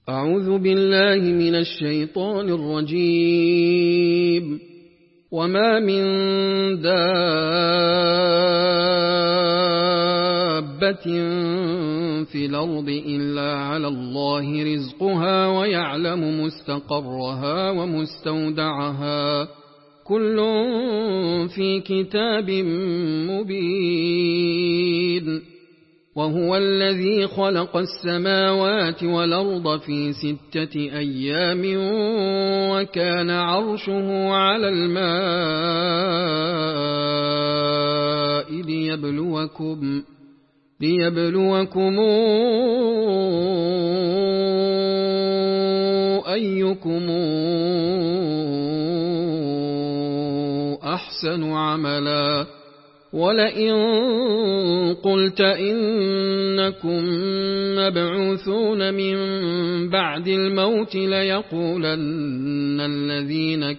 أعوذ بالله من الشيطان الرجيم. وما من دابة في الأرض إلا على الله رزقها ويعلم مستقرها ومستودعها كل في كتاب مبين. وهو الذي خلق السماوات والأرض في 6 أيام وكان عرشه على الماء ليبلوكم أيكم أحسن عملا. ولئن قلت إنكم مبعوثون من بعد الموت ليقولن الذين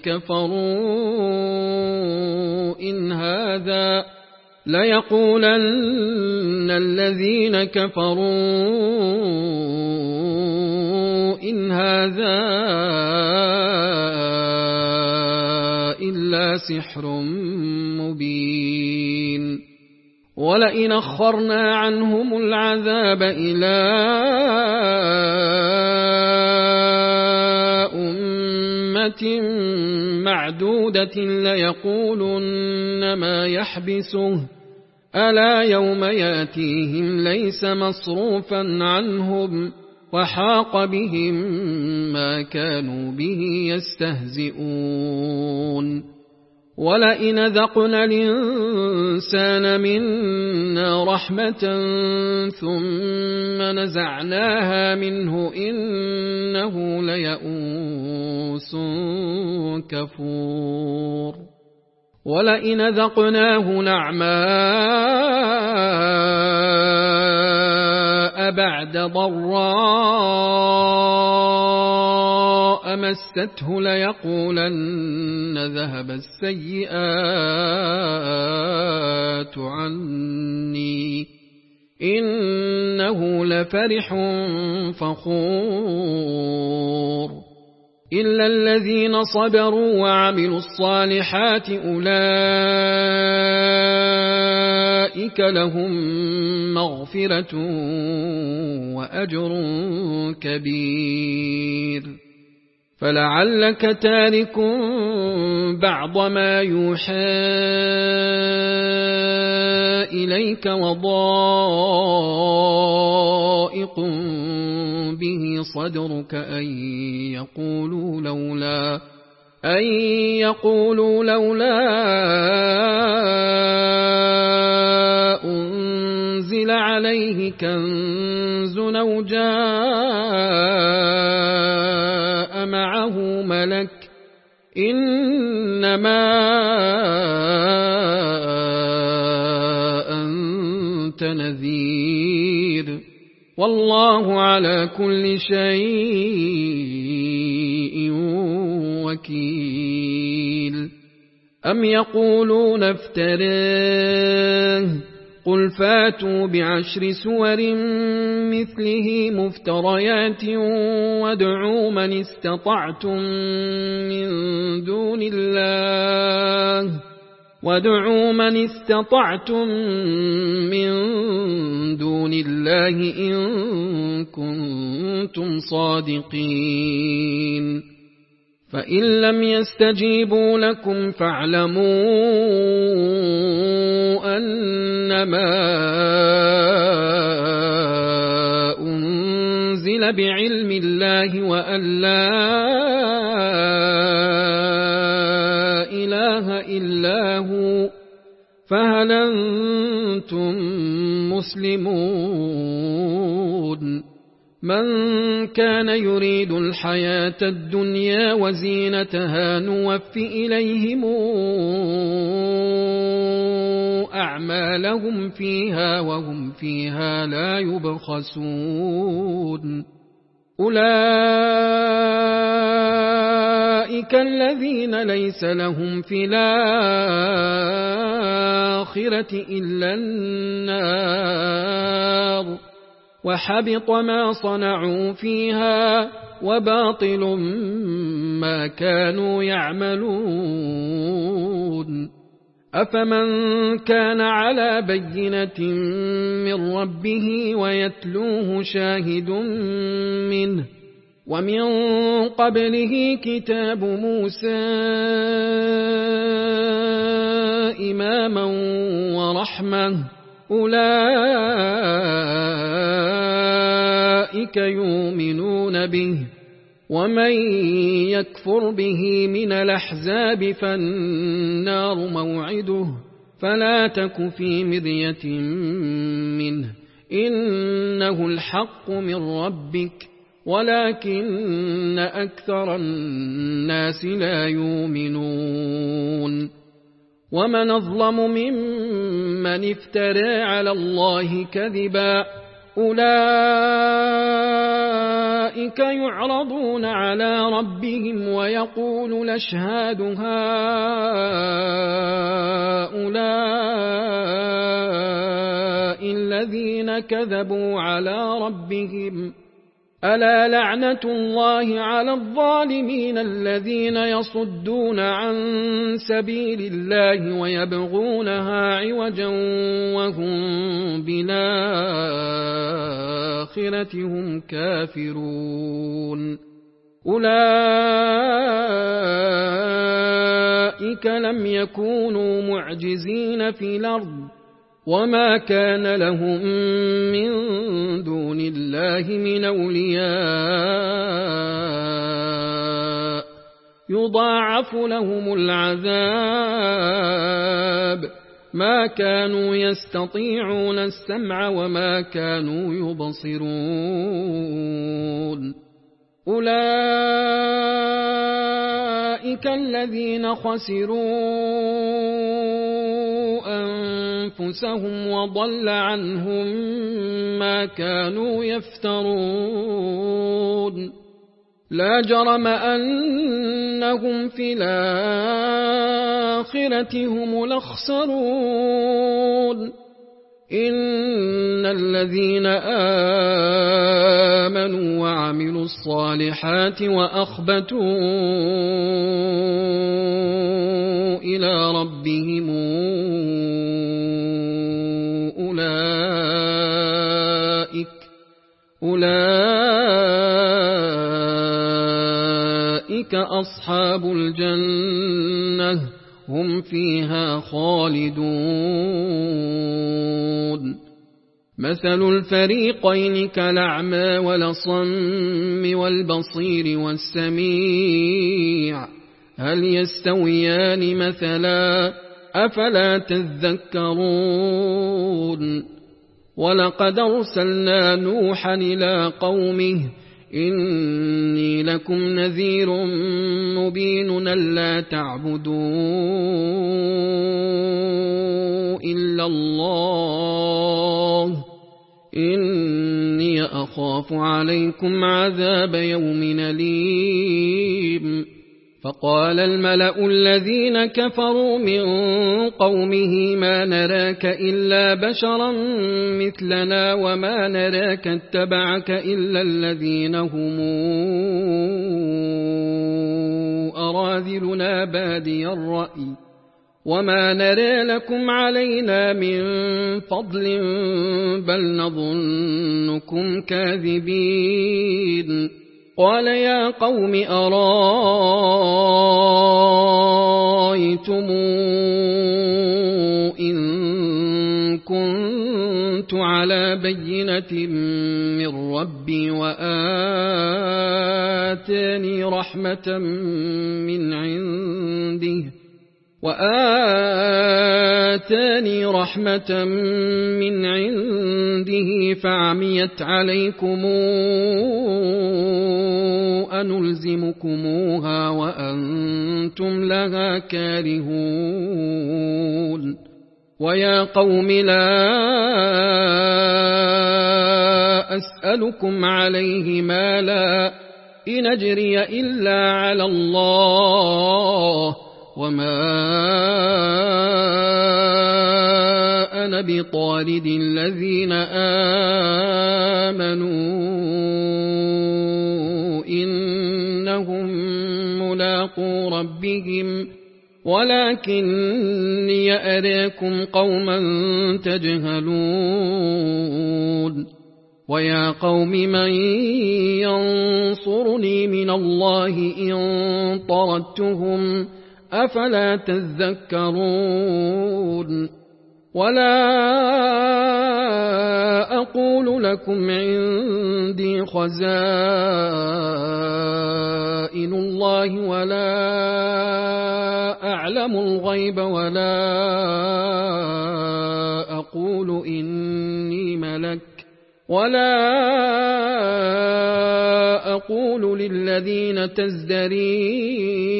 كفروا إن هذا إلا سحر مبين. ولئن أخرنا عنهم العذاب إلى أمة معدودة ليقولن ما يحبسه ألا يوم يأتيهم ليس مصروفا عنهم وحاق بهم ما كانوا به يستهزئون. ولئن ذقنا الإنسان منا رحمة ثم نزعناها منه إنه ليئوس كفور. ولئن ذقناه نعماء بعد ضراء مسته ليقولن ذهب السيئات عني إنه لفرح فخور. إلا الذين صبروا وعملوا الصالحات أولئك لهم مغفرة وأجر كبير. فلعلك تارك بعض ما يوحى إليك وضائق به صدرك أن يقولوا لولا أنزل عليه كنز أو جاء معه ملك إنما أنت نذير والله على كل شيء وكيل. أم يقولون افتراه قل فاتوا بعشر سور مثله مفتريات وادعوا من استطعتم من دون الله إن كنتم صادقين. فإن لم يستجيبوا لكم فاعلموا أنما أنزل بعلم الله وأن لا إله إلا هو فهل أنتم مسلمون. من كان يريد الحياة الدنيا وزينتها نوفي إليهم أعمالهم فيها وهم فيها لا يبخسون. أولئك الذين ليس لهم في الآخرة إلا النار وحبط ما صنعوا فيها وباطل ما كانوا يعملون أفمن كان على بينة من ربه ويتلوه شاهد منه ومن قبله كتاب موسى إماما ورحمة أولئك يؤمنون به ومن يكفر به من الأحزاب فالنار موعده فلا تك في مرية منه إنه الحق من ربك ولكن أكثر الناس لا يؤمنون ومن أظلم ممن افترى على الله كذبا أولئك يعرضون على ربهم ويقول الأشهاد هؤلاء الذين كذبوا على ربهم ألا لعنة الله على الظالمين الذين يصدون عن سبيل الله ويبغونها عوجا وهم بالآخرة هم كافرون أولئك لم يكونوا معجزين في الأرض وما كان لهم من دون الله من أولياء يضاعف لهم العذاب ما كانوا يستطيعون السمع وما كانوا يبصرون أولئك الذين خسروا أنفسهم وضل عنهم ما كانوا يفترون لا جرم أنهم في الآخرة هم الأخسرون إن الذين آمنوا وعملوا الصالحات وأخبتوا إلى ربهم أولئك أصحاب الجنة هم فيها خالدون مثل الفريقين كالأعمى والأصم والبصير والسميع هل يستويان مثلا أفلا تذكرون ولقد أرسلنا نوحا إلى قومه إني لكم نذير مبين ألا تعبدوا إلا الله إني أخاف عليكم عذاب يوم أليم فقال الملأ الذين كفروا من قومه ما نراك إلا بشرا مثلنا وما نراك اتبعك إلا الذين هم أراذلنا بادي الرأي وما نرى لكم علينا من فضل بل نظنكم كاذبين قال يا قوم أرأيتم إن كنت على بينة من ربي وآتاني رحمة من عنده فعميت عليكم أنلزمكموها وأنتم لها كارهون ويا قوم لا أسألكم عليه مالا إن أجري إلا على الله وما كان بطارد الذين آمنوا إنهم ملاقو ربهم ولكني أراكم قوما تجهلون ويا قوم من ينصرني من الله إن طردتهم أفلا تذكرون ولا أقول لكم عندي خزائن الله ولا أعلم الغيب ولا أقول إني ملك ولا أقول للذين تزدري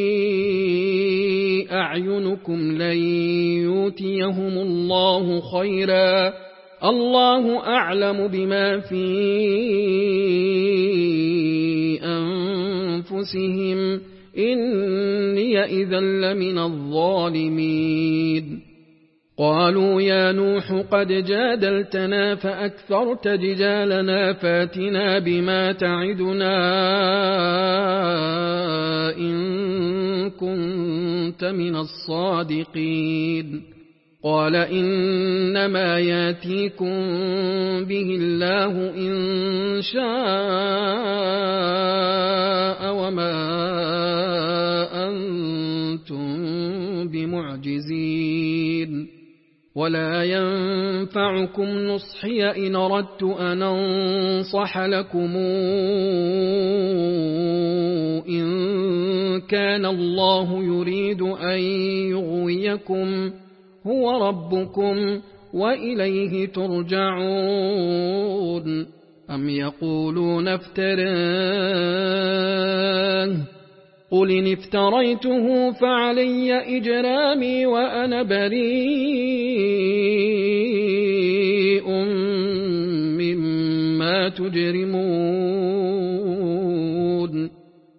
أعينكم لن يؤتيهم الله خيرا الله أعلم بما في أنفسهم إني إذا لمن الظالمين قالوا يا نوح قد جادلتنا فأكثرت جدالنا فاتنا بما تعدنا إن كنت من الصادقين قال إنما ياتيكم به الله إن شاء وما أنتم بمعجزين ولا ينفعكم نصحي إن أردت أن أنصح لكم إن كان الله يريد أن يغويكم هو ربكم وإليه ترجعون أم يقولون افتراه قل إن افتريته فعلي إجرامي وأنا بريء مما تجرمون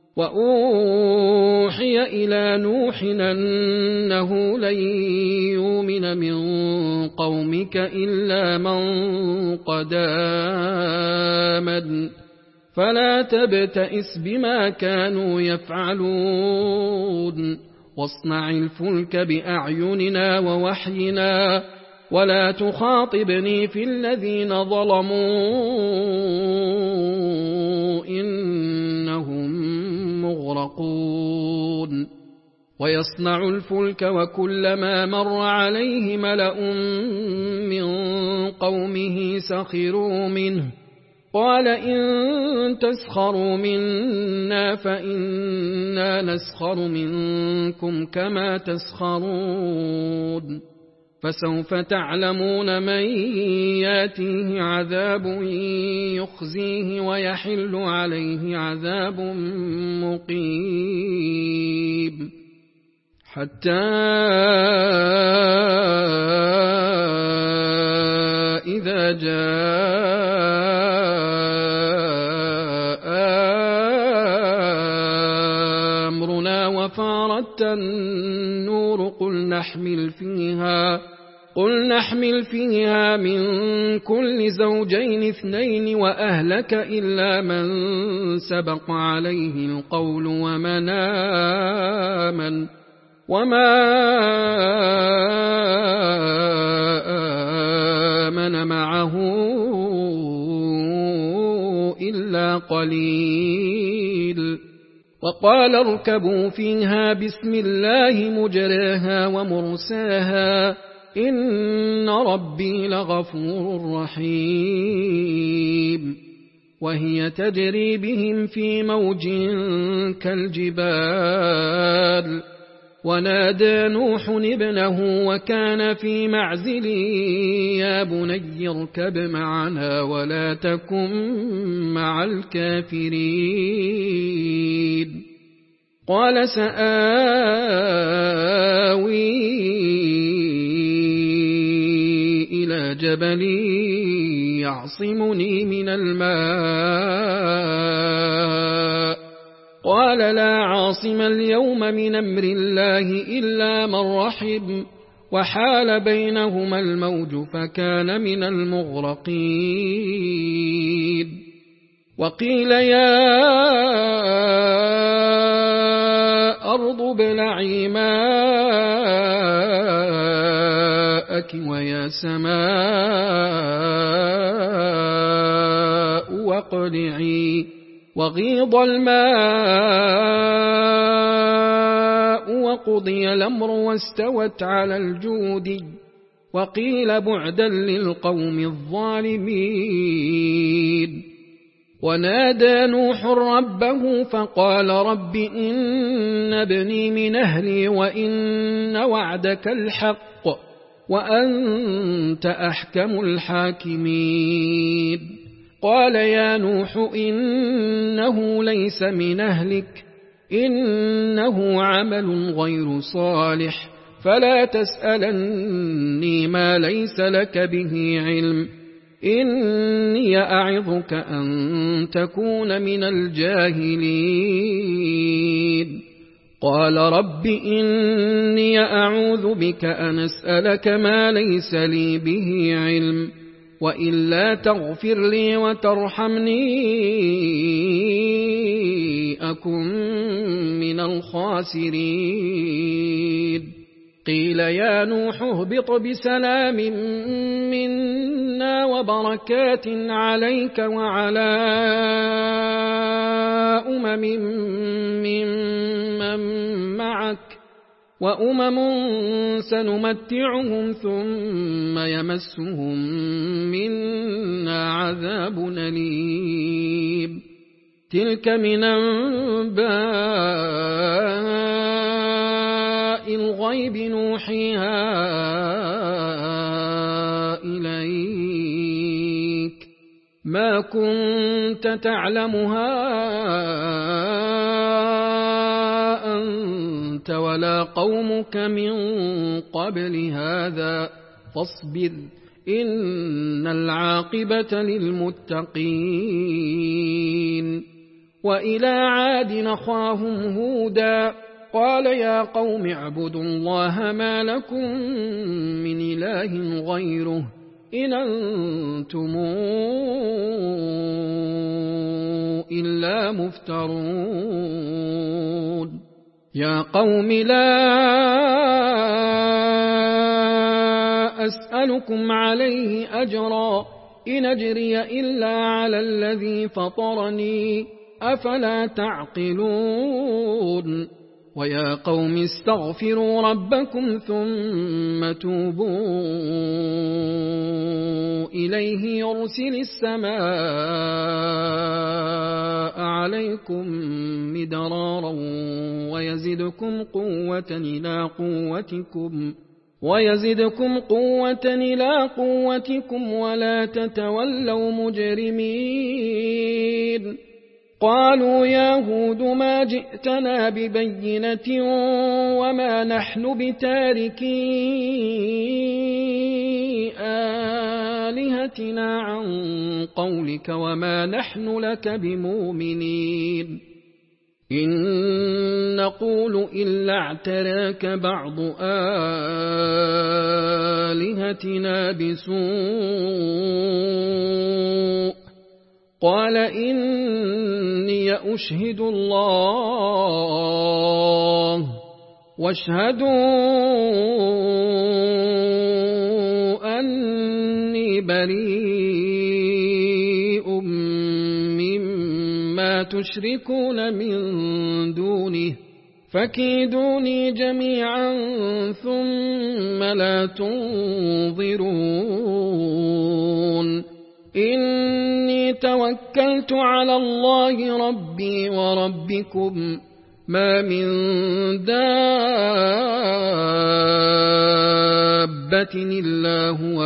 وأوحي إلى نوح أنه لن يؤمن من قومك إلا من قد آمن فلا تبتئس بما كانوا يفعلون واصنع الفلك بأعيننا ووحينا ولا تخاطبني في الذين ظلموا إنهم مغرقون ويصنع الفلك وكلما مر عليه ملأ من قومه سخروا منه قال إن تسخروا منا فإنا نسخر منكم كما تسخرون فسوف تعلمون من ياتيه عذاب يخزيه ويحل عليه عذاب مقيم حتى إذا جاء أمرنا وفارت النور قل نحمل فيها من كل زوجين 2 وأهلك إلا من سبق عليه القول وما آمن معه إلا قليل وقال اركبوا فيها بسم الله مجراها ومرساها إن ربي لغفور رحيم وهي تجري بهم في موج كالجبال ونادى نوح ابنه وكان في معزل يا بني اركب معنا ولا تكن مع الكافرين قال سآوي إلى جبل يعصمني من الماء قال لا عاصم اليوم من أمر الله إلا من رحم وحال بينهما الموج فكان من المغرقين وقيل يا أرض ابلعي ماءك ويا سماء واقلعي وغيض الماء وقضي الأمر واستوت على الجود وقيل بعدا للقوم الظالمين ونادى نوح ربه فقال رب إن ابني من أهلي وإن وعدك الحق وأنت أحكم الحاكمين قال يا نوح إنه ليس من أهلك إنه عمل غير صالح فلا تسألني ما ليس لك به علم إني أعظك أن تكون من الجاهلين قال رب إني أعوذ بك أن أسألك ما ليس لي به علم وإلا تغفر لي وترحمني أكن من الخاسرين قيل يا نوح اهبط بسلام منا وبركات عليك وعلى ممن معك وأمم سنمتعهم ثم يمسهم منا عذاب أليم تلك من أنباء الغيب نوحيها إليك ما كنت تعلمها أنت ولا قومك من قبل هذا فاصبر إن العاقبة للمتقين وإلى عاد أخاهم هودا قال يا قوم اعبدوا الله ما لكم من إله غيره إن أنتم إلا مفترون يا قوم لا أسألكم عليه أجرا إن أجري إلا على الذي فطرني أفلا تعقلون ويا قوم استغفروا ربكم ثم توبوا إليه يرسل السماء عليكم مدرارا ويزدكم قوة إلى قوتكم ولا تتولوا مجرمين قالوا يا هود ما جئتنا ببينة وما نحن بتاركي آلهتنا عن قولك وما نحن لك بمؤمنين إن نقول إلا اعتراك بعض آلهتنا بسوء قال إني أشهد الله واشهدوا أني بريء مما تشركون من دونه فكيدوني جميعا ثم لا تنظرون إني توكلت على الله ربي وربكم ما من دابة إلا هو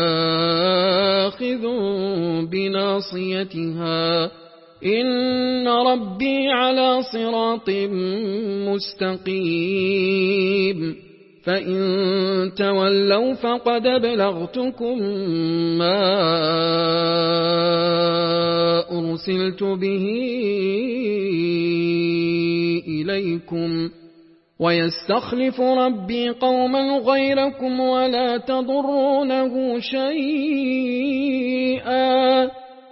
آخذ بناصيتها إن ربي على صراط مستقيم فإن تولوا فقد أبلغتكم ما أرسلت به إليكم ويستخلف ربي قوما غيركم ولا تضرونه شيئا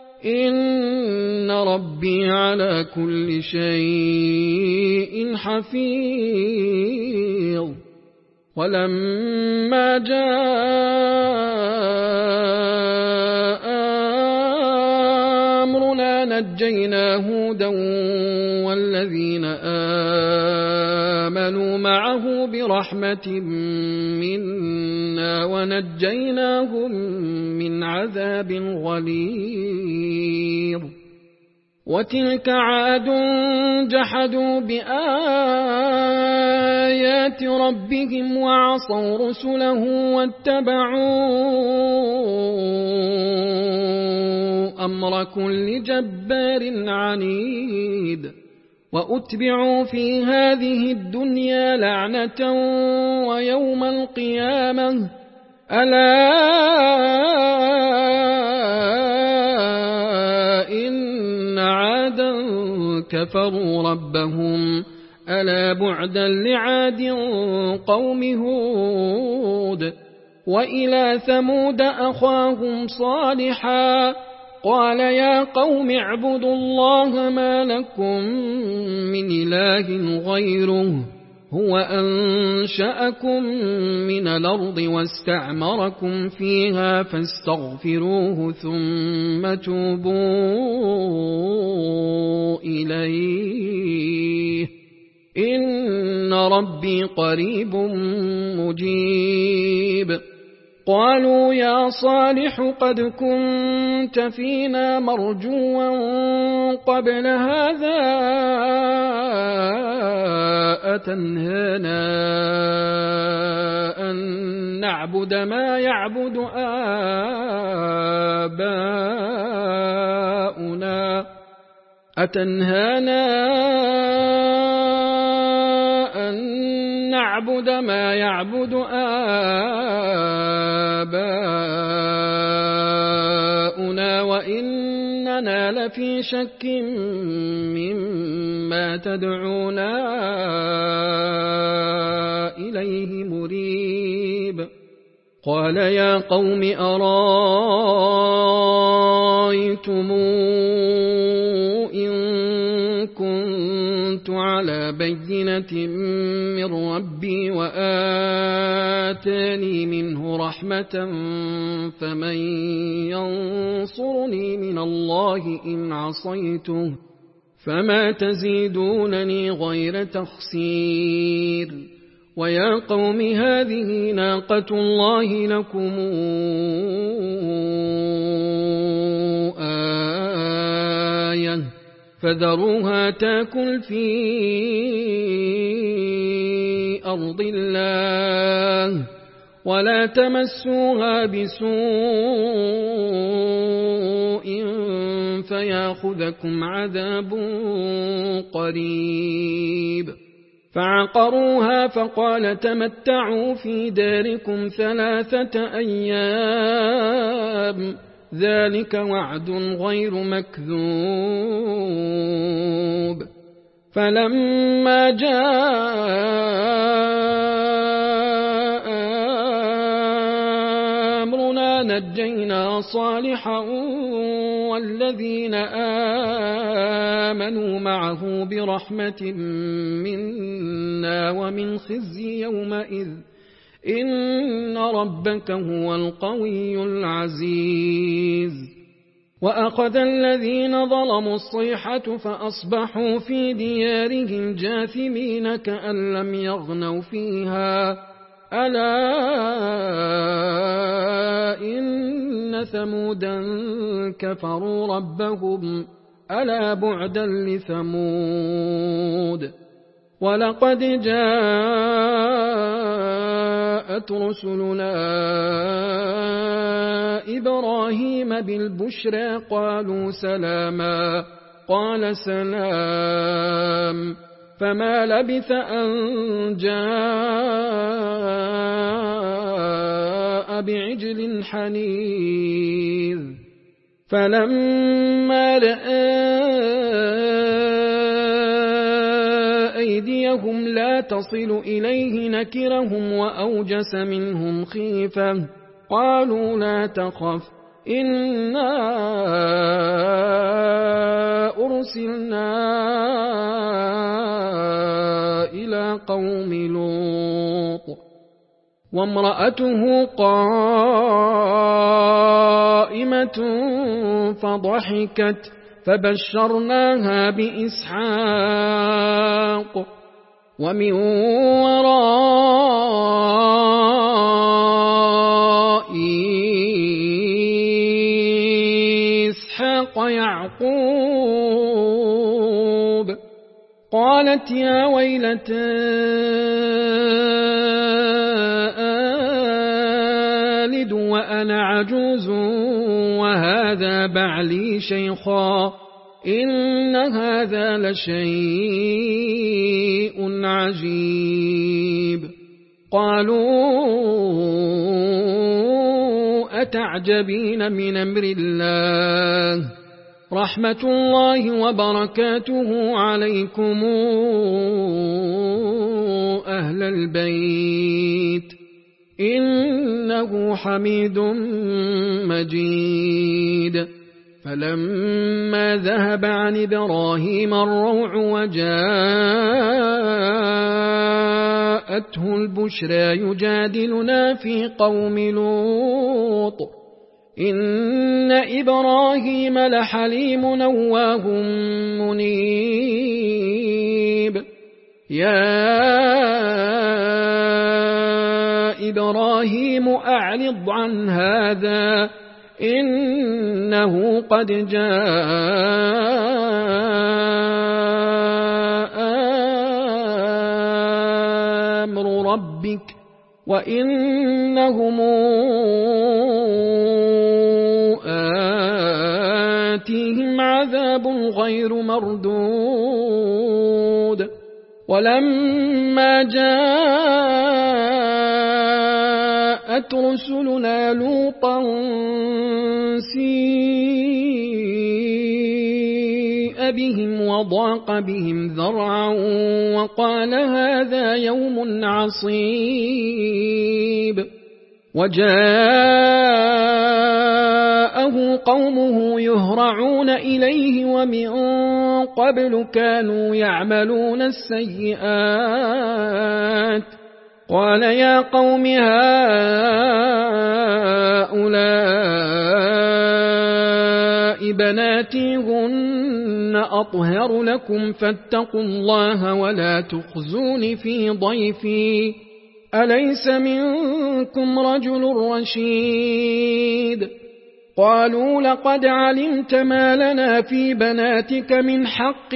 إن ربي على كل شيء حفيظ. ولما جاء أمرنا نجينا هودا والذين آمنوا معه برحمة منا ونجيناهم من عذاب غليظ. وتلك عاد جحدوا بآيات ربهم وعصوا رسله واتبعوا أمر كل جبار عنيد. وأتبعوا في هذه الدنيا لعنة ويوم القيامة ألا إن عادا كفروا ربهم ألا بعدا لعاد قوم هود. وإلى ثمود أخاهم صالحا قال يا قوم اعبدوا الله ما لكم من إله غيره هو أنشأكم من الأرض واستعمركم فيها فاستغفروه ثم توبوا إليه إن ربي قريب مجيب. قالوا يا صالح قد كنت فينا مرجوا قبل هذا أتنهانا أن نعبد ما يعبد آباؤنا نعبد ما يعبد آباؤنا وإننا لفي شك مما تدعونا إليه مريب. قال يا قوم أرايتم إن كنت على بينة من ربي وآتاني منه رحمة فمن ينصرني من الله إن عصيته فما تزيدونني غير تخسير. ويا قوم هذه ناقة الله لكم آية فذروها تاكل في أرض الله ولا تمسوها بسوء فياخذكم عذاب قريب. فعقروها فقال تمتعوا في داركم 3 أيام ذلك وعد غير مكذوب. فلما جاء أمرنا نجينا صالحا والذين آمنوا معه برحمة منا ومن خزي يومئذ إن ربك هو القوي العزيز. وأخذ الذين ظلموا الصيحة فأصبحوا في ديارهم جاثمين كأن لم يغنوا فيها ألا إن ثمودا كفروا ربهم ألا بعدا لثمود. ولقد جاءت رسلنا إبراهيم بالبشرى قالوا سلاما قال سلام فما لبث أن جاء بعجل حنيذ. فلما رأى أيديهم لا تصل إليه نكرهم وأوجس منهم خيفة. قالوا لا تخف إنا أرسلنا إلى قوم لوط وامرأته قائمة فضحكت فبشرناها بإسحاق ومن وراء إسحاق يعقوب. قالت يا ويلتى آلد وأنا عجوز وهذا بعلي شيخا إن هذا لشيء عجيب. قالوا أتعجبين من أمر الله رحمة الله وبركاته عليكم أهل البيت إنه حميد مجيد. فلما ذهب عن إبراهيم الروع وجاءته البشرى يجادلنا في قوم لوط إن إبراهيم لحليم أواه منيب. يا إبراهيم أعرض عن هذا إنه قد جاء أمر ربك وإنهم آتيهم عذاب غير مردود. ولما جاءت رسلنا لوطا سيء بهم وضاق بهم ذرعا وقال هذا يوم عصيب. وجاءه قومه يهرعون إليه ومن قبل كانوا يعملون السيئات. قال يا قوم هؤلاء بناتي هن أطهر لكم فاتقوا الله ولا تخزون في ضيفي أليس منكم رجل رشيد. قالوا لقد علمت ما لنا في بناتك من حق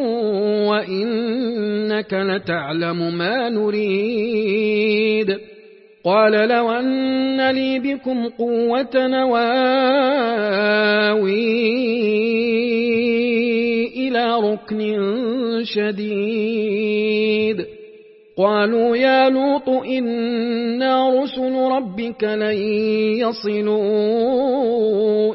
وإنك لتعلم ما نريد. قال لو أن لي بكم قوة نواوي إلى ركن شديد. قالوا يا لوط إنا رسل ربك لن يصلوا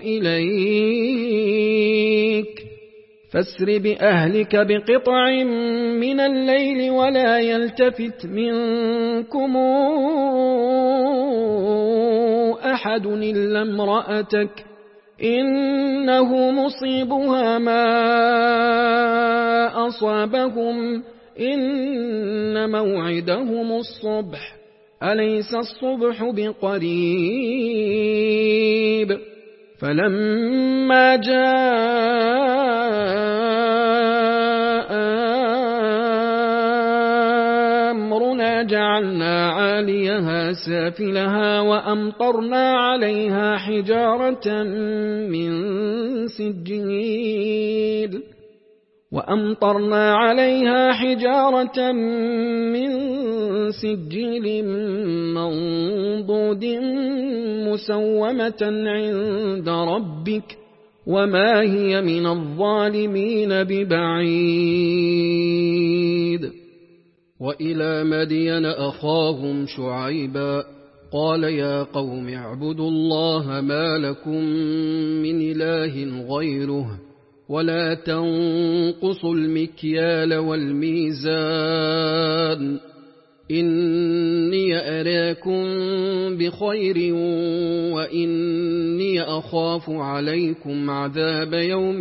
إليك فاسر بأهلك بقطع من الليل ولا يلتفت منكم أحد إلا امرأتك إنه مصيبها ما أصابهم إن موعدهم الصبح أليس الصبح بقريب. فلما جاء أمرنا جعلنا عاليها سافلها وأمطرنا عليها حجارة من سجيل منضود مسومة عند ربك وما هي من الظالمين ببعيد. وإلى مدين أخاهم شعيبا قال يا قوم اعبدوا الله ما لكم من إله غيره ولا تنقصوا المكيال والميزان إني أراكم بخير وإني أخاف عليكم عذاب يوم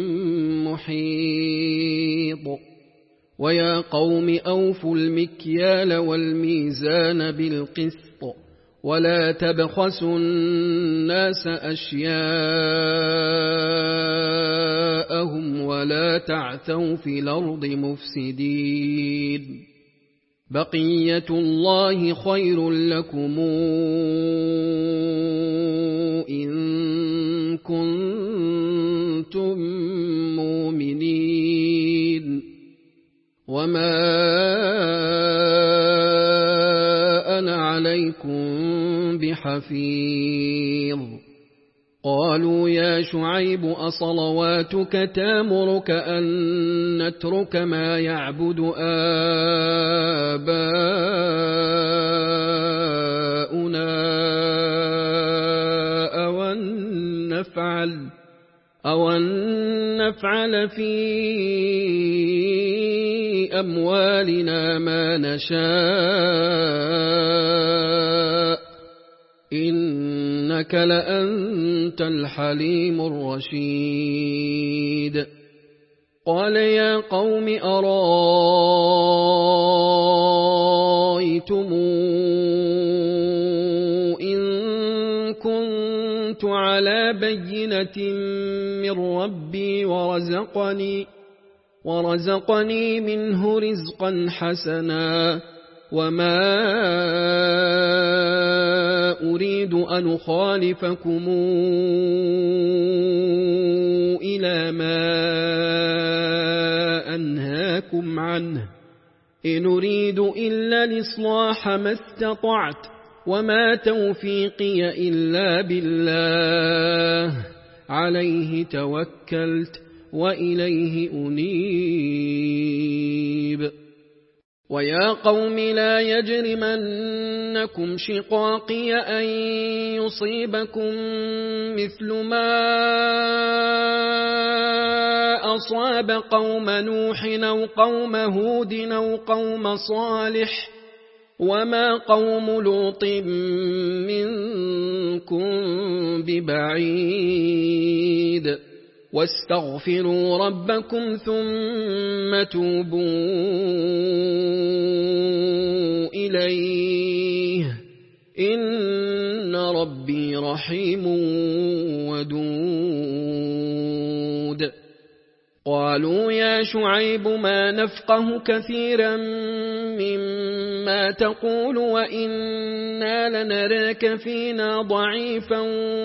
محيط ويا قوم أوفوا المكيال والميزان بالقسط ولا تبخسوا الناس أشياءهم ولا تعثوا في الأرض مفسدين بقية الله خير لكم إن كنتم مؤمنين وما أنا عليكم بحفيظ قالوا يا شعيب أصلواتك تامرك أن نترك ما يعبد آباؤنا أو أن نفعل في أموالنا ما نشاء إنك لأنت الحليم الرشيد قال يا قوم أرأيتم إن كنت على بينة من ربي ورزقني منه رزقا حسنا وما أريد أن أخالفكم إلى ما أنهاكم عنه إن أريد إلا الإصلاح ما استطعت وما توفيقي إلا بالله عليه توكلت وإليه أنيب ويا قوم لا يجرمنكم شقاقي أن يصيبكم مثل ما أصاب قوم نوح أو قوم هود أو قوم صالح وما قوم لوط منكم ببعيد واستغفروا ربكم ثم توبوا إليه إن ربي رحيم ودود قالوا يا شعيب ما نفقه كثيرا مما تقول وإنا لنراك فينا ضعيفا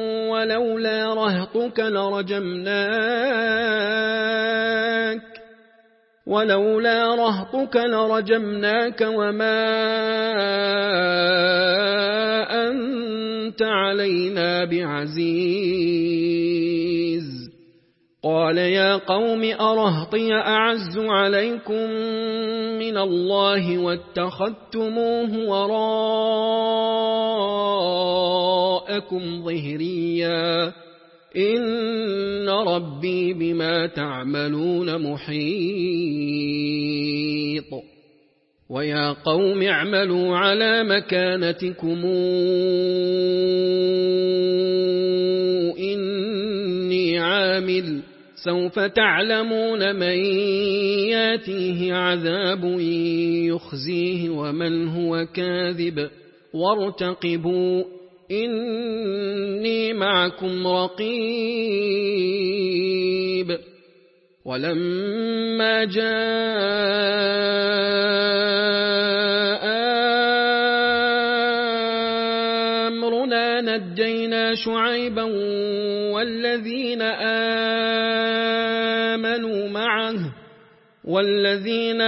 ولولا رهطك لرجمناك وما أنت علينا بعزيز قال يا قوم أرهطي أعز عليكم من الله واتخذتموه وراءكم ظهريا إن ربي بما تعملون محيط ويا قوم اعملوا على مكانتكم إني عامل سوف تعلمون من ياتيه عذاب يخزيه ومن هو كاذب وارتقبوا إني معكم رقيب ولما جاء أمرنا نجينا شعيبا والذين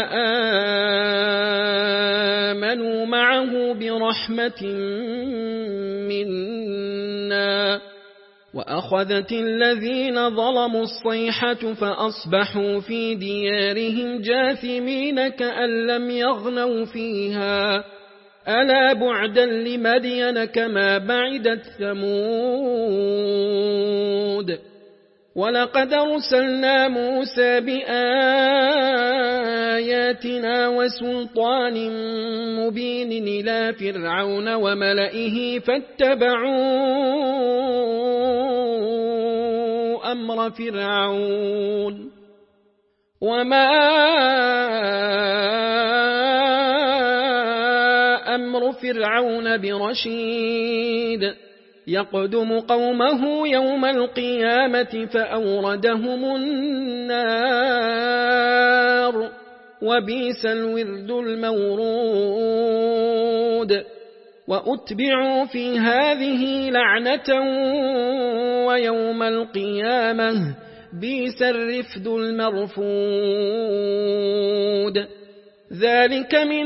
آمنوا معه برحمة منا وأخذت الذين ظلموا الصيحة فأصبحوا في ديارهم جاثمين كأن لم يغنوا فيها ألا بعدا لمدين كما بعدت ثمود ولقد أرسلنا موسى بآياتنا وسلطان مبين إلى فرعون وملئه فاتبعوا أمر فرعون وما أمر فرعون برشيد يقدم قومه يوم القيامة فأوردهم النار وبئس الورد المورود وأتبعوا في هذه لعنة ويوم القيامة بئس الرفد المرفود ذلك من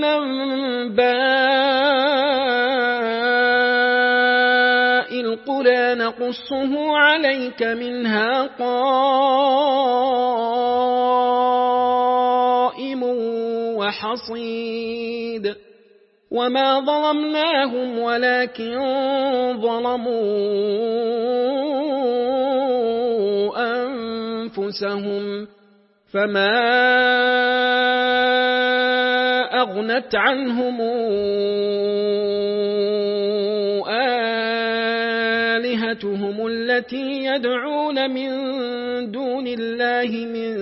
أنباء القرى نقصه عليك منها قائم وحصيد وما ظلمناهم ولكن ظلموا أنفسهم فما أغنت عنهم آلهتهم التي يدعون من دون الله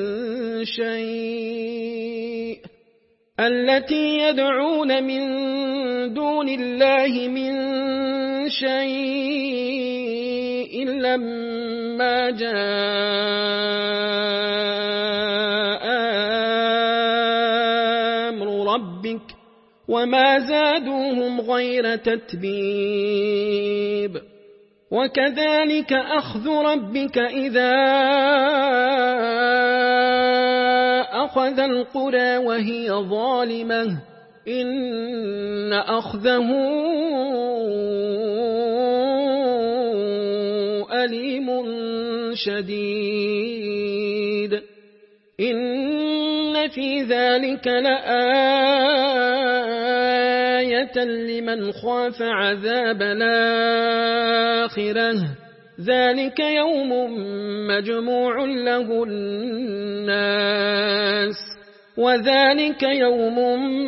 من شيء لما جاء أمر ربك وما زادوهم غير تتبيب وكذلك أخذ ربك إذا أخذ القرى وهي ظالمة إن أخذه أليم شديد إن في ذلك لآية لمن خاف عذاب الآخرة ذلك يوم مجموع له الناس وذلك يوم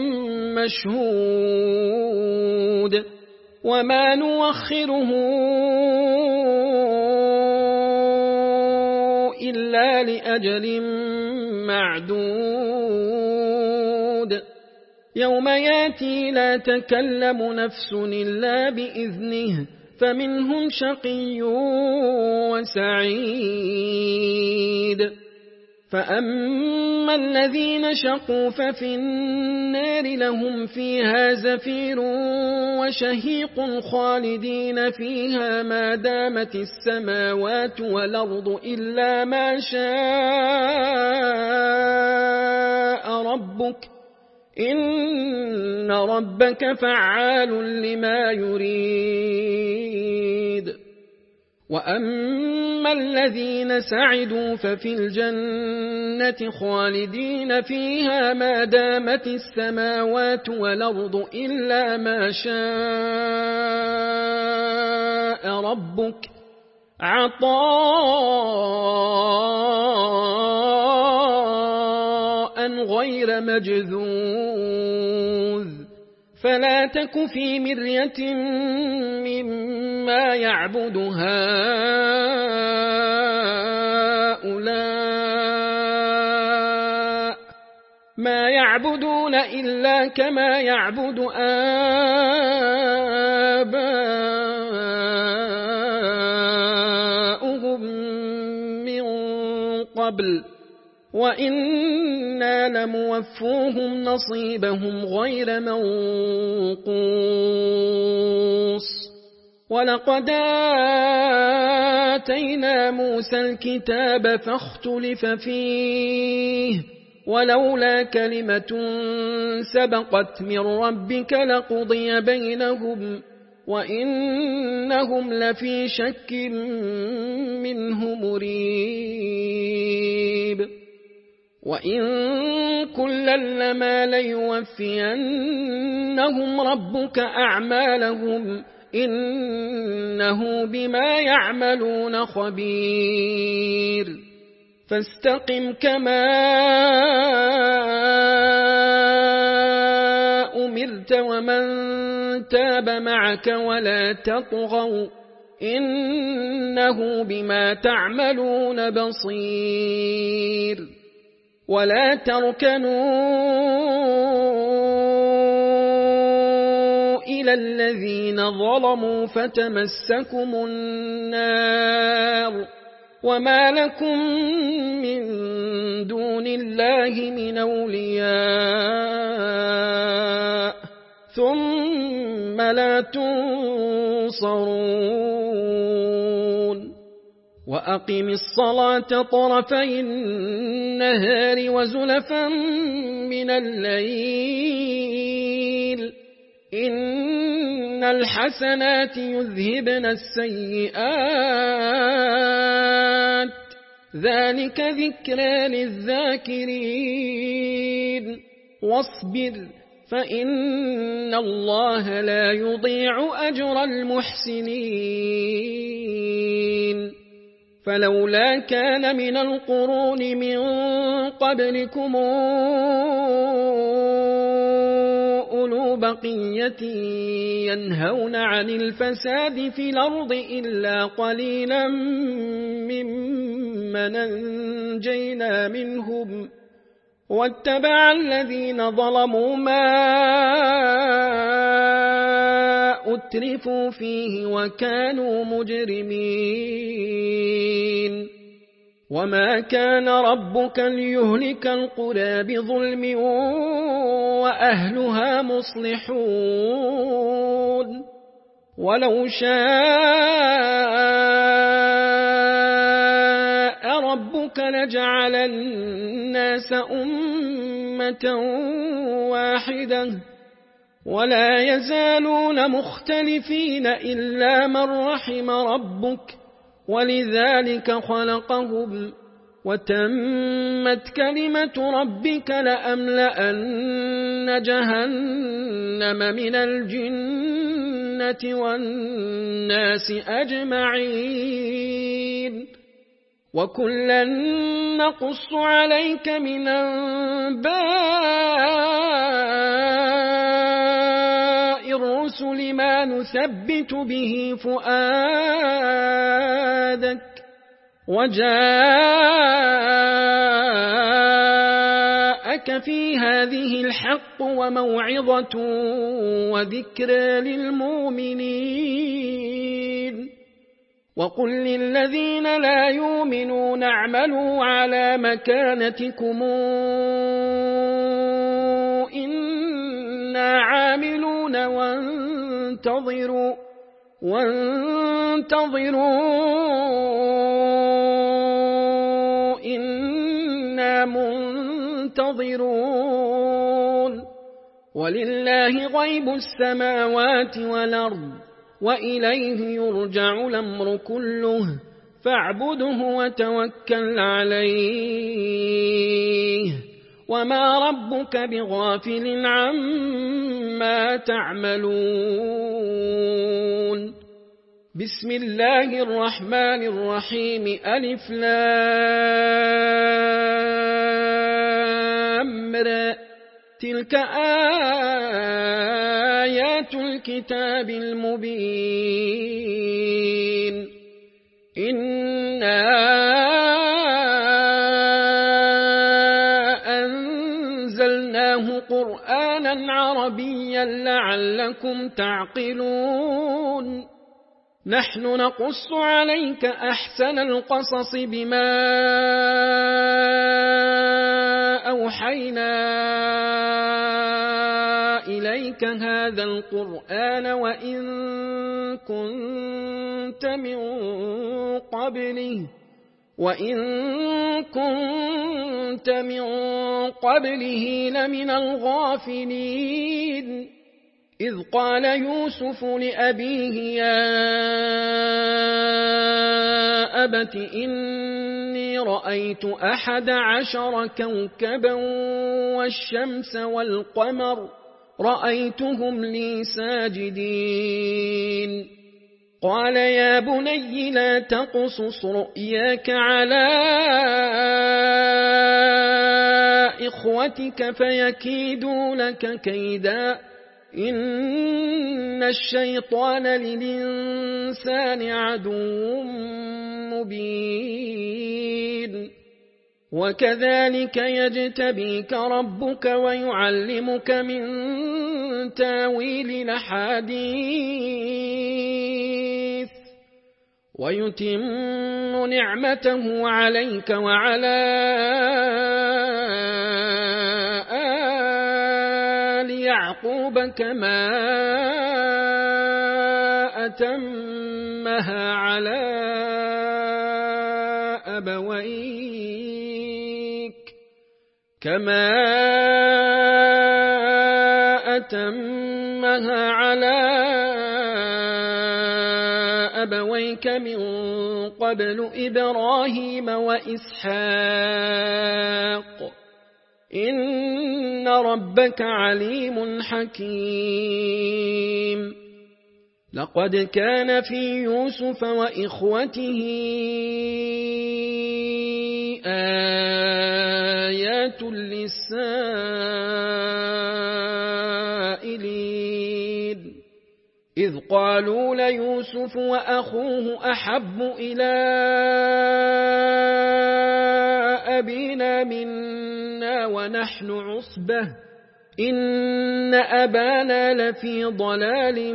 مشهود وما نوخره إلا لأجل معدود يوم ياتي لا تكلم نفس إلا بإذنه فمنهم شقي وسعيد فأما الذين شقوا ففي النار لهم فيها زفير وشهيق خالدين فيها ما دامت السماوات والأرض إلا ما شاء ربك إن ربك فعال لما يريد وأما الذين سعدوا ففي الجنة خالدين فيها ما دامت السماوات والأرض إلا ما شاء ربك عطاء غير مجذوذ فلا تك في مرية مما يعبد هؤلاء ما يعبدون إلا كما يعبد آباؤهم من قبل وإنا لموفوهم نصيبهم غير منقوص ولقد آتينا موسى الكتاب فاختلف فيه ولولا كلمة سبقت من ربك لقضي بينهم وإنهم لفي شك منه مريب وإن كلا لما ليوفينهم ربك أعمالهم إنه بما يعملون خبير فاستقم كما أمرت ومن تاب معك ولا تطغوا إنه بما تعملون بصير ولا تركنوا إلى الذين ظلموا فتمسكم النار وما لكم من دون الله من أولياء ثم لا تنصرون وأقم الصلاة طرفي النهار وزلفا من الليل إن الحسنات يذهبن السيئات ذلك ذكرى للذاكرين واصبر فإن الله لا يضيع أجر المحسنين فلولا كان من القرون من قبلكم أولو بقية ينهون عن الفساد في الأرض إلا قليلا ممن أنجينا منهم واتبع الذين ظلموا ما أترفوا فيه وكانوا مجرمين وما كان ربك ليهلك القرى بظلم وأهلها مصلحون ولو شاء ربك لجعل الناس أمة واحدة ولا يزالون مختلفين إلا من رحم ربك ولذلك خلقهم وتمت كلمة ربك لأملأن جهنم من الجنة والناس أجمعين وكلا نقص عليك من أنباء الرسل ما نثبت به فؤادك وجاءك في هذه الحق وموعظة وذكرى للمؤمنين وقل للذين لا يؤمنون اعملوا على مكانتكم إنا عاملون وانتظروا إنا منتظرون ولله غيب السماوات والأرض وإليه يرجع الأمر كله فاعبده وتوكل عليه وما ربك بغافل عما تعملون بسم الله الرحمن الرحيم ألف لام را تلك آيات الكتاب المبين إنا أنزلناه قرآنا عربيا لعلكم تعقلون نحن نقص عليك أحسن القصص بما أوحينا إليك هذا القرآن وإن كنت من قبله لمن الغافلين إذ قال يوسف لأبيه يا أبت إني رأيت 11 كوكبا والشمس والقمر رأيتهم لي ساجدين. قال يا بني لا تقصص رؤياك على إخوتك فيكيدوا لك كيدا إن الشيطان للإنسان عدو مبين. وكذلك يجتبيك ربك ويعلمك من تاويل الأحاديث ويتم نعمته عليك وعلى آل يعقوب كما أتمها على أبويك من قبل إبراهيم وإسحاق إن ربك عليم حكيم. لقد كان في يوسف وإخوته آيات للسائلين إذ قالوا ليوسف وأخوه أحب إلى أبينا منا ونحن عصبة إن أبانا لفي ضلال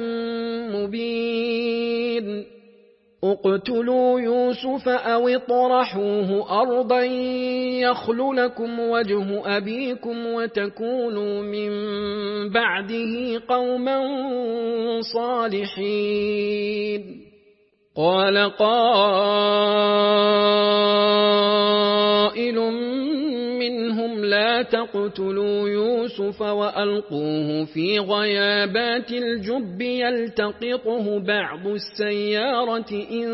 مبين. اقتلوا يوسف أو اطرحوه أرضا يخل لكم وجه أبيكم وتكونوا من بعده قوما صالحين. قال قائل منهم لا تقتلوا يوسف وألقوه في غيابات الجب يلتقطه بعض السيارة إن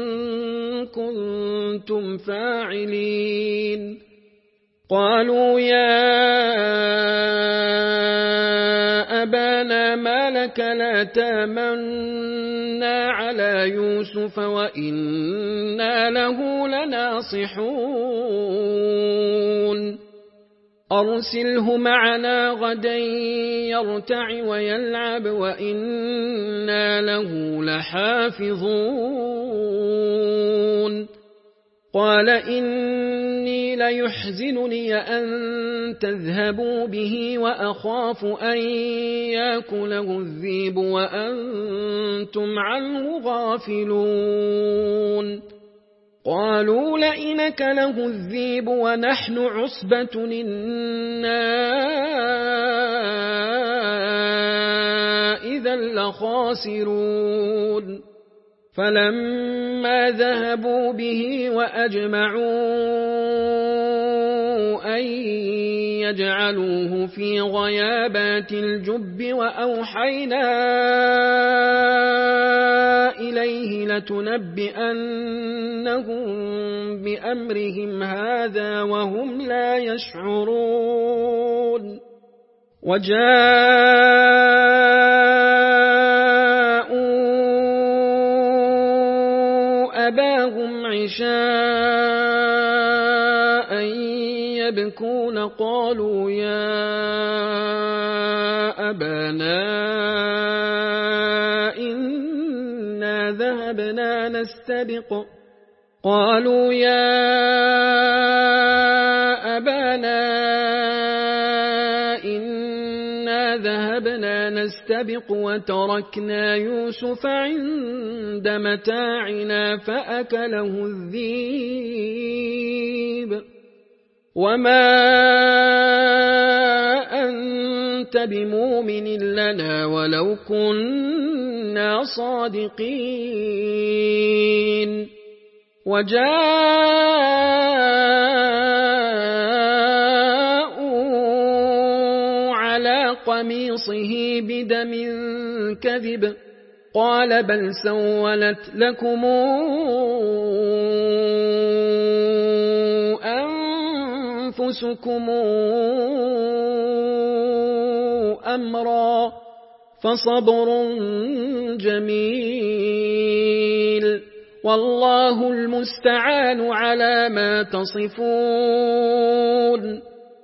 كنتم فاعلين. قالوا يا أبانا ما لك لا تامنا على يوسف وإنا له لناصحون أرسله معنا غدا يرتع ويلعب وإنا له لحافظون. قال إني ليحزنني أن تذهبوا به وأخاف أن يأكله الذئب وأنتم عنه غافلون. قالوا لئن أكله الذئب ونحن عصبة إنا إذا لخاسرون. فلما ذهبوا به وأجمعوا أن يجعلوه في غيابات الجب وأوحينا إليه لتنبئنهم بأمرهم هذا وهم لا يشعرون. أباهم عشاء يبكون قالوا يا أبانا إنا ذهبنا نستبق وتركنا يوسف عند متاعنا فأكله الذئب وما أنت بمؤمن لنا ولو كنا صادقين. وجاءوا على قميصه بدم كذب قال بل سولت لكم أنفسكم أمرا فصبر جميل والله المستعان على ما تصفون.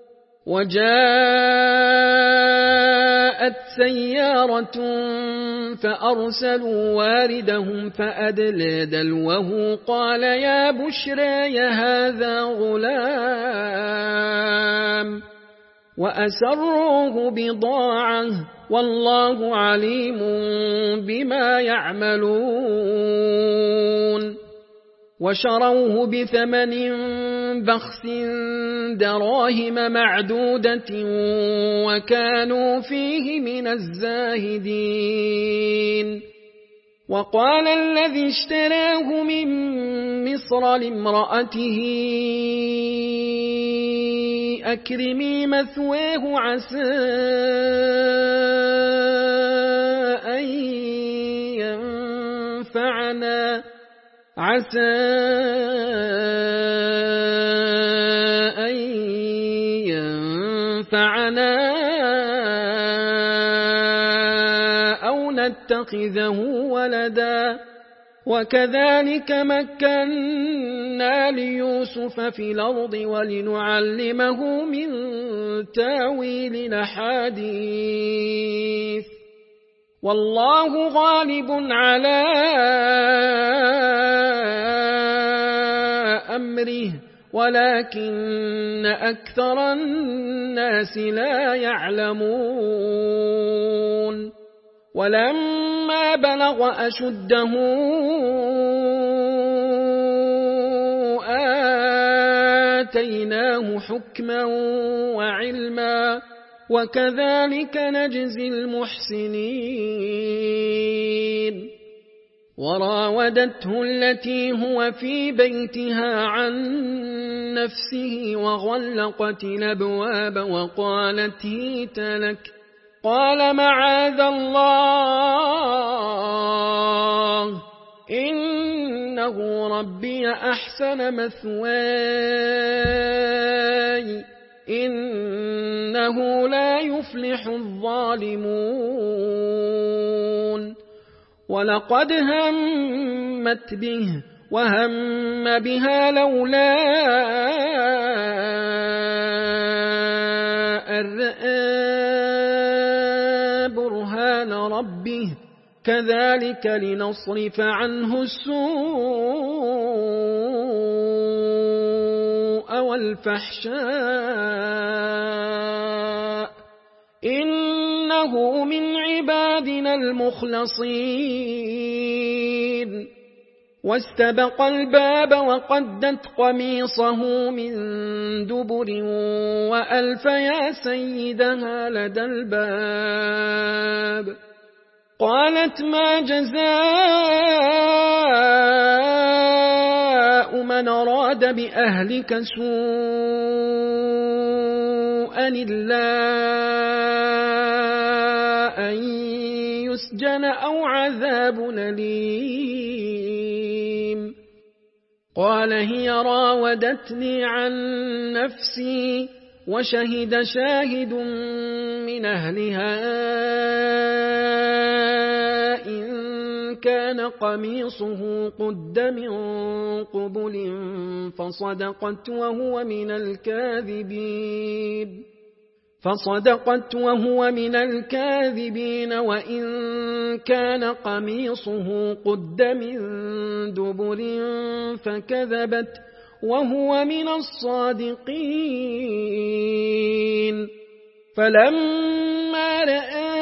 وجاءت سيارة فأرسلوا واردهم فأدلى دلوه قال يا بشرى هذا غلام وأسروه بضاعة والله عليم بما يعملون. وشروه بثمن بخس دراهم معدودة وكانوا فيه من الزاهدين. وقال الذي اشتراه من مصر لامرأته أكرمي مثواه عسى أن ينفعنا أو نتخذه ولدا. وكذلك مكنا ليوسف في الأرض ولنعلمه من تاويل الأحاديث والله غالب على أمره ولكن أكثر الناس لا يعلمون. ولما بلغ أشده آتيناه حكما وعلما وكذلك نجزي المحسنين. وراودته التي هو في بيتها عن نفسه وغلقت الأبواب وقالت هيت لك قال معاذ الله إنه ربي أحسن مثواي إنه لا يفلح الظالمون. ولقد همت به وهم بها لولا أن رأى برهان ربه كذلك لنصرف عنه السوء والفحشاء إنه من عبادنا المخلصين. واستبق الباب وقدت قميصه من دبر وألف يا سيدها لدى الباب. قالت ما جزاء من أراد بأهلك سوءا إلا أن يسجن أو عذاب أليم. قال هي راودتني عن نفسي وشهد شاهد من أهلها إن كان قميصه قد من قبل فصدقت وهو من الكاذبين وإن كان قميصه قد من دبر فكذبت وهو من الصادقين. فلما رأى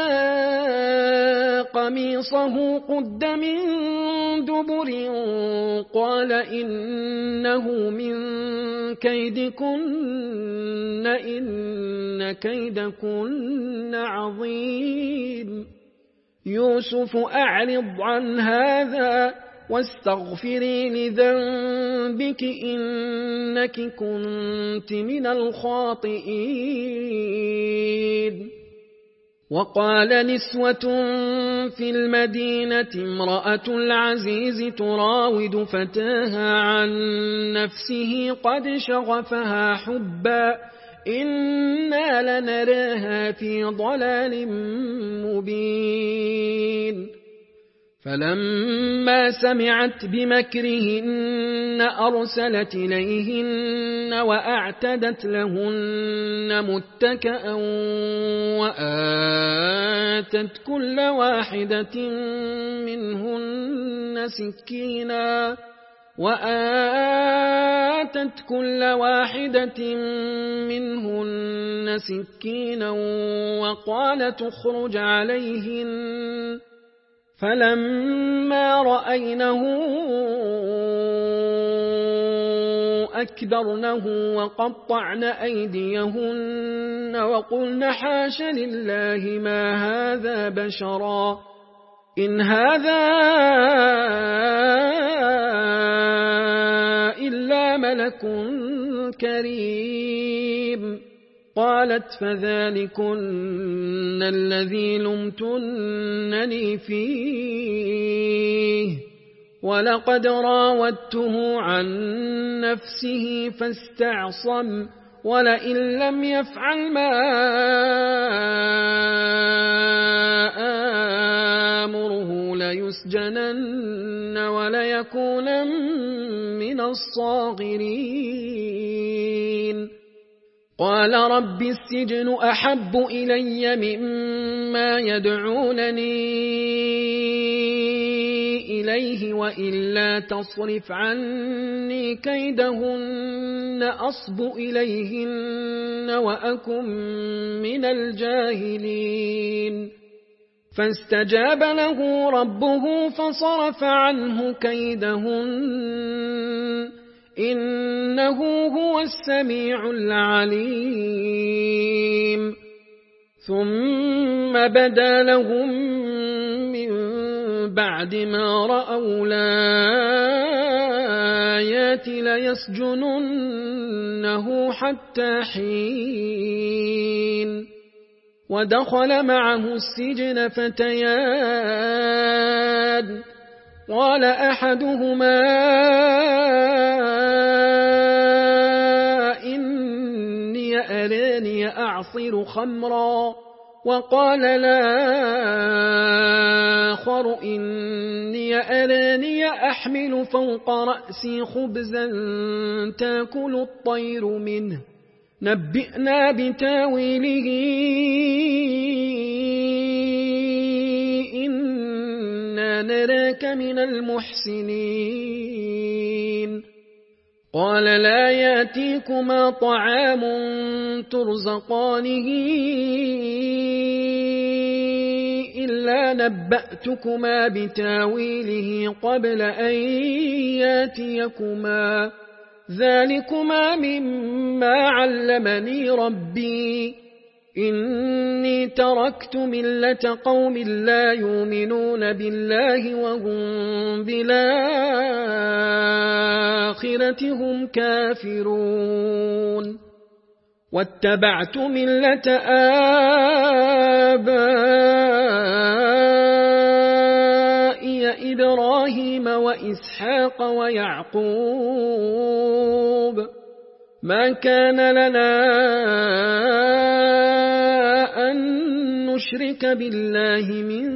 قميصه قد من دبر قال إنه من كيدكن إن كيدكن عظيم. يوسف أعرض عن هذا واستغفري لذنبك إنك كنت من الخاطئين. وقال نسوة في المدينة امرأة العزيز تراود فتاها عن نفسه قد شغفها حبا إنا لنراها في ضلال مبين فلما سمعت بمكرهن أرسلت إليهن وأعتدت لهن متكأ وآتت كل واحدة منهن سكينا وقالت اخرج عليهن فلما رأينه أكبرنه وقطعن أيديهن وقلن حاش لله ما هذا بشرا إن هذا إلا ملك كريم قالت فذلكن الذي لمتنني فيه ولقد راودته عن نفسه فاستعصم ولئن لم يفعل ما آمره ليسجنن وليكونن من الصاغرين قال رب السجن أحب إلي مما يدعونني إليه وإلا تصرف عني كيدهن أصب إليهن وأكن من الجاهلين فاستجاب له ربه فصرف عنه كيدهن إنه هو السميع العليم ثم بدا لهم من بعد ما رأوا الآيات ليسجننه حتى حين ودخل معه السجن فتيان قال أحدهما إني أراني أعصر خمرا وقال الآخر إني أراني أحمل فوق رأسي خبزا تأكل الطير منه نبئنا بتاويله إنا نراك من المحسنين قال لا يأتيكما طعام ترزقانه إلا نبأتكما بتاويله قبل أن يأتيكما ذلكما مما علمني ربي إني تركت ملة قوم لا يؤمنون بالله وهم بالآخرة هم كافرون واتبعت ملة آبائي إبراهيم وإسحاق ويعقوب ما كان لنا أن نشرك بالله من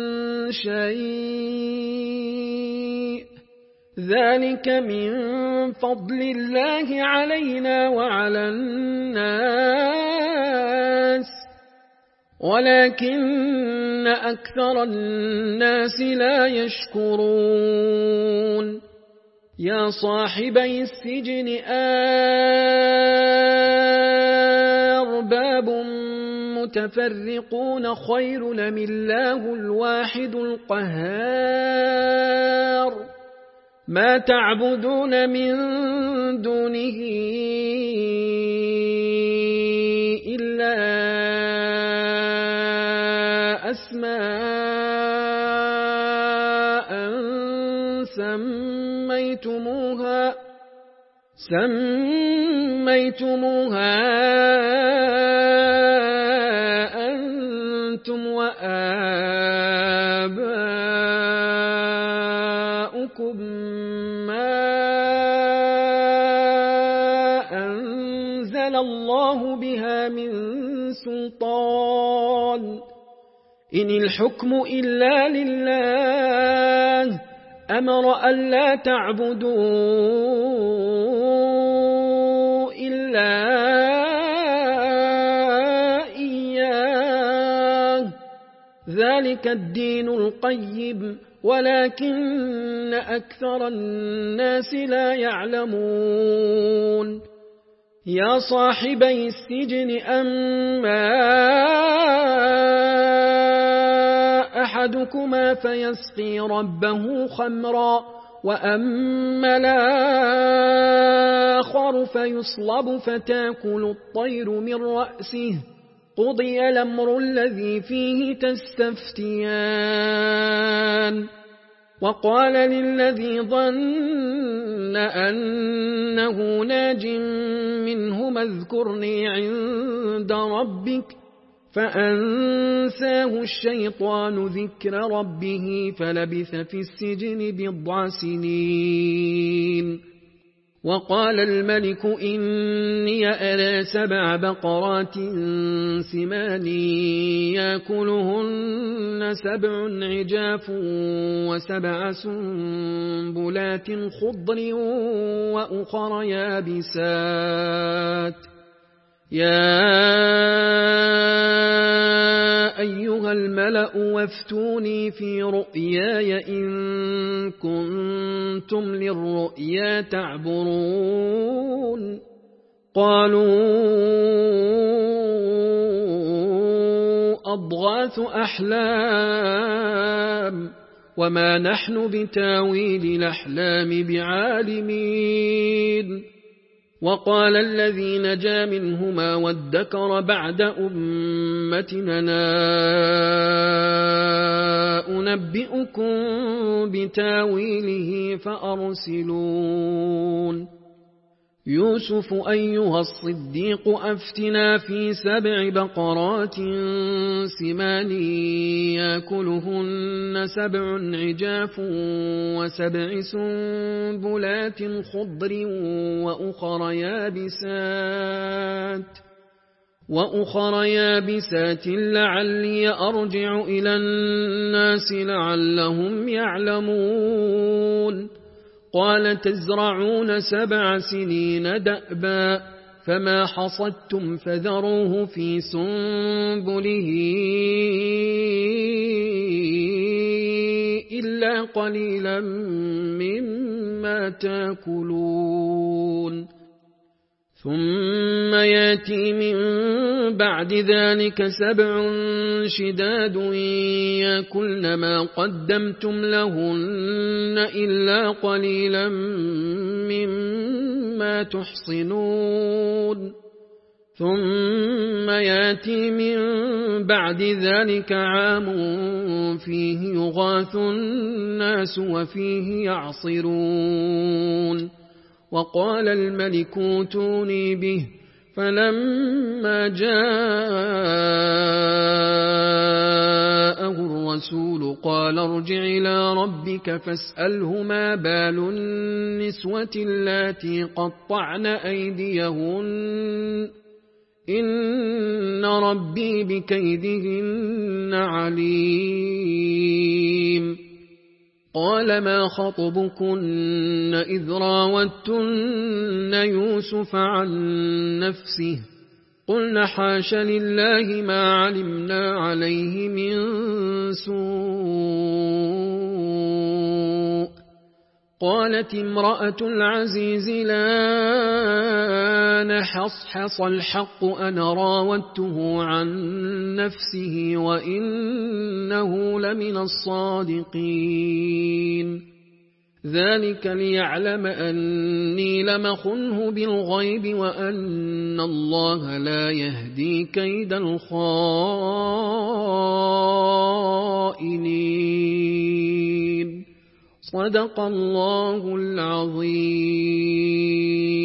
شيء ذلك من فضل الله علينا وعلى الناس ولكن أكثر الناس لا يشكرون يا صاحبي السجن أرباب متفرقون خير أم الله الواحد القهار ما تعبدون من دونه إلا أسماء سميتموها أنتم وآباؤكم ما أنزل الله بها سلطان إن الحكم إلا لله أمر ألا تعبدوا إلا إياه ذلك الدين القيم ولكن أكثر الناس لا يعلمون يا صاحبي السجن أما أحدكما فيسقي ربه خمرا وأما الآخر فيصلب فتاكل الطير من رأسه قضي الأمر الذي فيه تستفتيان وقال للذي ظن أنه ناج منهما اذكرني عند ربك فأنساه الشيطان ذكر ربه فلبث في السجن 10 سنين وقال الملك إني أرى 7 بقرات سمان يأكلهن 7 عجاف و7 سنبلات خضر وأخر يابسات يا أيها الملأ وافتوني في رؤياي إن كنتم للرؤيا تعبرون قالوا أضغاث أحلام وما نحن بتاويل الأحلام بعالمين وقال الذي نجا منهما وادكر بعد أمتنا أنبئكم بتاويله فأرسلون يوسف أيها الصديق أفتنا في 7 بقرات سمان يأكلهن 7 عجاف و7 سنبلات خضر وأخر يابسات لعلي أرجع إلى الناس لعلهم يعلمون قال تزرعون 7 سنين دأبا فما حصدتم فذروه في سنبله إلا قليلا مما تأكلون ثم يأتي من بعد ذلك 7 شداد يأكلن ما قدمتم لهن إلا قليلا مما تحصنون ثم يأتي من بعد ذلك عام فيه يغاث الناس وفيه يعصرون وقال الملك اوتوني به فلما جاءه الرسول قال ارجع إلى ربك فاسأله ما بال النسوة اللاتي قطعن أيديهن إن ربي بكيدهن عليم قال ما خطبكن إذ راوتن يوسف عن نفسه قلنا حاش لله ما علمنا عليه من سوء قالت امرأة العزيز لا نحصحص الحق أنا راودته عن نفسه وإنه لمن الصادقين ذلك ليعلم أني لم أخنه بالغيب وأن الله لا يهدي كيد الخائنين صدق الله العظيم.